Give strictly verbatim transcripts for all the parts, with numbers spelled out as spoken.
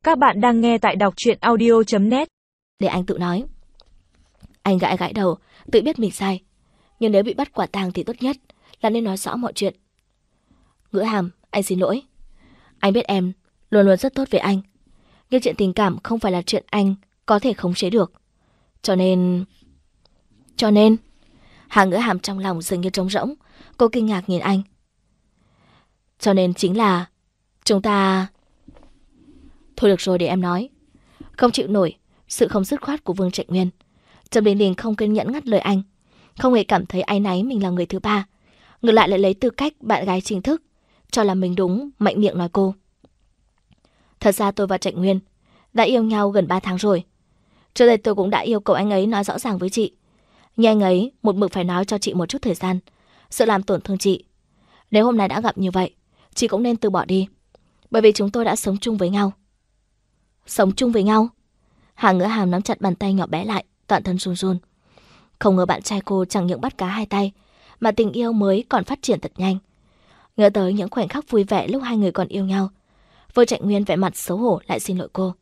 Các bạn đang nghe tại đọc truyện audio chấm net. Để anh tự nói. Anh gãi gãi đầu, tự biết mình sai. Nhưng nếu bị bắt quả tang thì tốt nhất là nên nói rõ mọi chuyện. Ngữ Hàm, anh xin lỗi. Anh biết em luôn luôn rất tốt với anh. Nhưng chuyện tình cảm không phải là chuyện anh có thể khống chế được. Cho nên... Cho nên... Hà Ngữ Hàm trong lòng dường như trống rỗng. Cô kinh ngạc nhìn anh. Cho nên chính là... Chúng ta... Thôi được rồi, để em nói. Không chịu nổi sự không dứt khoát của Vương Trạch Nguyên, Trầm Đình Đình không kiên nhẫn ngắt lời anh. Không hề cảm thấy áy náy mình là người thứ ba, ngược lại lại lấy tư cách bạn gái chính thức cho là mình đúng, mạnh miệng nói cô. Thật ra tôi và Trạch Nguyên đã yêu nhau gần ba tháng rồi. Trước đây tôi cũng đã yêu cầu anh ấy nói rõ ràng với chị, nhưng anh ấy một mực phải nói cho chị một chút thời gian, sợ làm tổn thương chị. Nếu hôm nay đã gặp như vậy, chị cũng nên từ bỏ đi, bởi vì chúng tôi đã sống chung với nhau. Sống chung với nhau? Hà Ngữ Hàm nắm chặt bàn tay nhỏ bé lại, toàn thân run run. Không ngờ bạn trai cô chẳng những bắt cá hai tay, mà tình yêu mới còn phát triển thật nhanh. Nhớ tới những khoảnh khắc vui vẻ lúc hai người còn yêu nhau, Vương Trạch Nguyên vẻ mặt xấu hổ lại xin lỗi cô.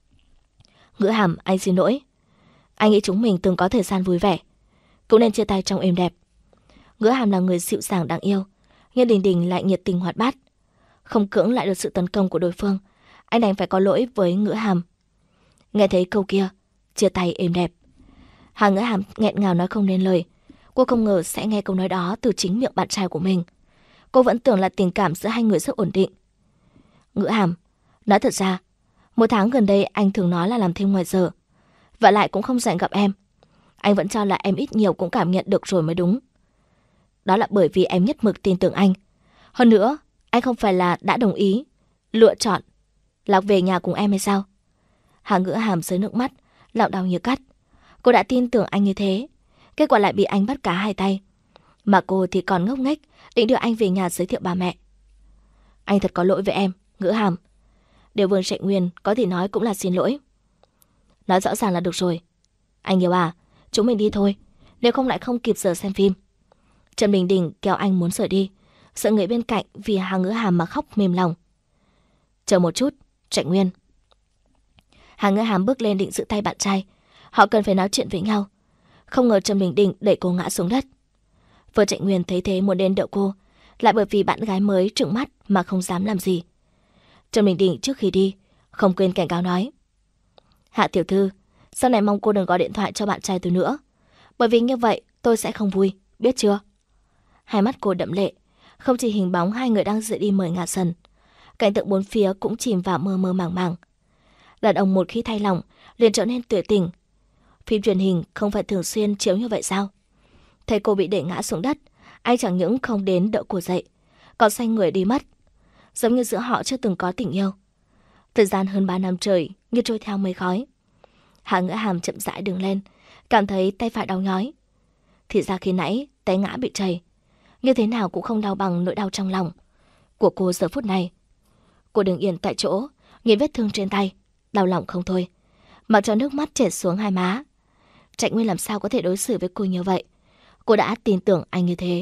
Ngữ Hàm, anh xin lỗi. Anh nghĩ chúng mình từng có thời gian vui vẻ, cũng nên chia tay trong êm đẹp. Ngữ Hàm là người dịu dàng đáng yêu, nhưng Đình Đình lại nhiệt tình hoạt bát. Không cưỡng lại được sự tấn công của đối phương, anh đành phải có lỗi với Ngữ Hàm. Nghe thấy câu kia, chia tay êm đẹp, Hà Ngữ Hàm nghẹn ngào nói không nên lời. Cô không ngờ sẽ nghe câu nói đó từ chính miệng bạn trai của mình. Cô vẫn tưởng là tình cảm giữa hai người rất ổn định. Ngữ Hàm, nói thật ra, một tháng gần đây anh thường nói là làm thêm ngoài giờ, và lại cũng không rảnh gặp em. Anh vẫn cho là em ít nhiều cũng cảm nhận được rồi mới đúng. Đó là bởi vì em nhất mực tin tưởng anh. Hơn nữa, anh không phải là đã đồng ý lựa chọn là về nhà cùng em hay sao? Hà Ngữ Hàm rơi nước mắt, lạo đau như cắt. Cô đã tin tưởng anh như thế, kết quả lại bị anh bắt cá hai tay. Mà cô thì còn ngốc nghếch định đưa anh về nhà giới thiệu ba mẹ. Anh thật có lỗi với em, Ngữ Hàm. Điều Vương Trạch Nguyên có thể nói cũng là xin lỗi. Nói rõ ràng là được rồi. Anh yêu à, chúng mình đi thôi, nếu không lại không kịp giờ xem phim. Trầm Đình Đình kéo anh muốn rời đi, sợ người bên cạnh vì Hà Ngữ Hàm mà khóc mềm lòng. Chờ một chút, Trạch Nguyên. Hà Ngữ Hàm bước lên định giữ tay bạn trai. Họ cần phải nói chuyện với nhau. Không ngờ Trầm Đình Đình đẩy cô ngã xuống đất. Vương Trạch Nguyên thấy thế muốn đến đỡ cô, lại bởi vì bạn gái mới trừng mắt mà không dám làm gì. Trầm Đình Đình trước khi đi không quên cảnh cáo nói: Hạ tiểu thư, sau này mong cô đừng gọi điện thoại cho bạn trai tôi nữa, bởi vì như vậy tôi sẽ không vui, biết chưa? Hai mắt cô đẫm lệ. Không chỉ hình bóng hai người đang rời đi mời ngả sần, cảnh tượng bốn phía cũng chìm vào mơ mơ màng màng. Đàn ông một khi thay lòng liền trở nên tuyệt tình. Phim truyền hình không phải thường xuyên chiếu như vậy sao? Thấy cô bị đẩy ngã xuống đất, anh chẳng những không đến đỡ cô dậy, còn xoay người đi mất, giống như giữa họ chưa từng có tình yêu. Thời gian hơn ba năm trời như trôi theo mây khói. Hạ Ngữ Hàm chậm rãi đứng lên, cảm thấy tay phải đau nhói. Thì ra khi nãy té ngã bị trầy, như thế nào cũng không đau bằng nỗi đau trong lòng của cô giờ phút này. Cô đứng yên tại chỗ, nhìn vết thương trên tay, đau lòng không thôi, mặc cho nước mắt chảy xuống hai má. Trạch Nguyên làm sao có thể đối xử với cô như vậy? Cô đã tin tưởng anh như thế.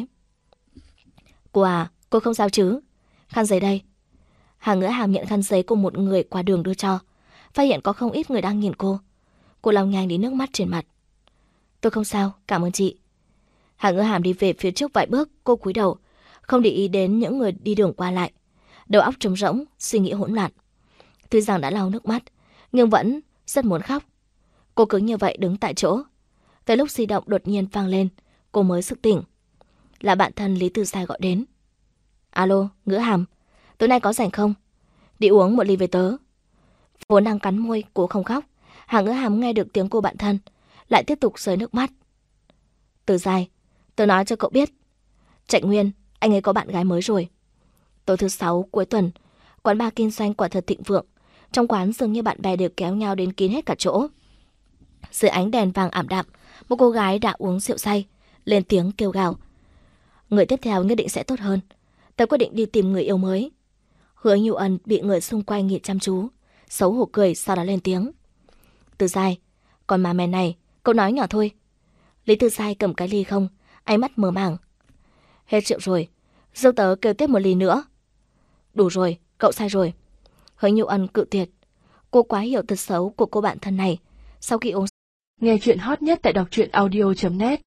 Cô à, cô không sao chứ? Khăn giấy đây. Hà Ngữ Hàm nhận khăn giấy của một người qua đường đưa cho, phát hiện có không ít người đang nhìn cô. Cô lau nhanh đi nước mắt trên mặt. Tôi không sao, cảm ơn chị. Hà Ngữ Hàm đi về phía trước vài bước, cô cúi đầu, không để ý đến những người đi đường qua lại. Đầu óc trống rỗng, suy nghĩ hỗn loạn. Tuy rằng đã lau nước mắt, nhưng vẫn rất muốn khóc. Cô cứ như vậy đứng tại chỗ. Tới lúc di động đột nhiên vang lên, cô mới sực tỉnh. Là bạn thân Lý Tư Sai gọi đến. Alo, Ngữ Hàm, tối nay có rảnh không? Đi uống một ly với tớ. Vốn đang cắn môi, cô không khóc. Hà Ngữ Hàm nghe được tiếng cô bạn thân, lại tiếp tục rơi nước mắt. Tư Sai, tớ nói cho cậu biết, Trạch Nguyên, anh ấy có bạn gái mới rồi. Tối thứ sáu cuối tuần, quán bar kinh doanh quả thật thịnh vượng. Trong quán dường như bạn bè đều kéo nhau đến kín hết cả chỗ. Dưới ánh đèn vàng ảm đạm, một cô gái đã uống rượu say lên tiếng kêu gào: Người tiếp theo nhất định sẽ tốt hơn. Tớ quyết định đi tìm người yêu mới. Hứa Nhu Ân bị người xung quanh nhìn chăm chú, xấu hổ cười, sau đó lên tiếng: Tư Sai, còn mà mèn này, cậu nói nhỏ thôi. Lý Tư Sai cầm cái ly không, ánh mắt mờ màng. Hết rượu rồi, dâu tớ kêu tiếp một ly nữa. Đủ rồi, cậu sai rồi. Hứa Nhu Ân cự tuyệt. Cô quá hiểu tật xấu của cô bạn thân này. Sau khi uống nghe chuyện hot nhất tại đọc truyện audio chấm net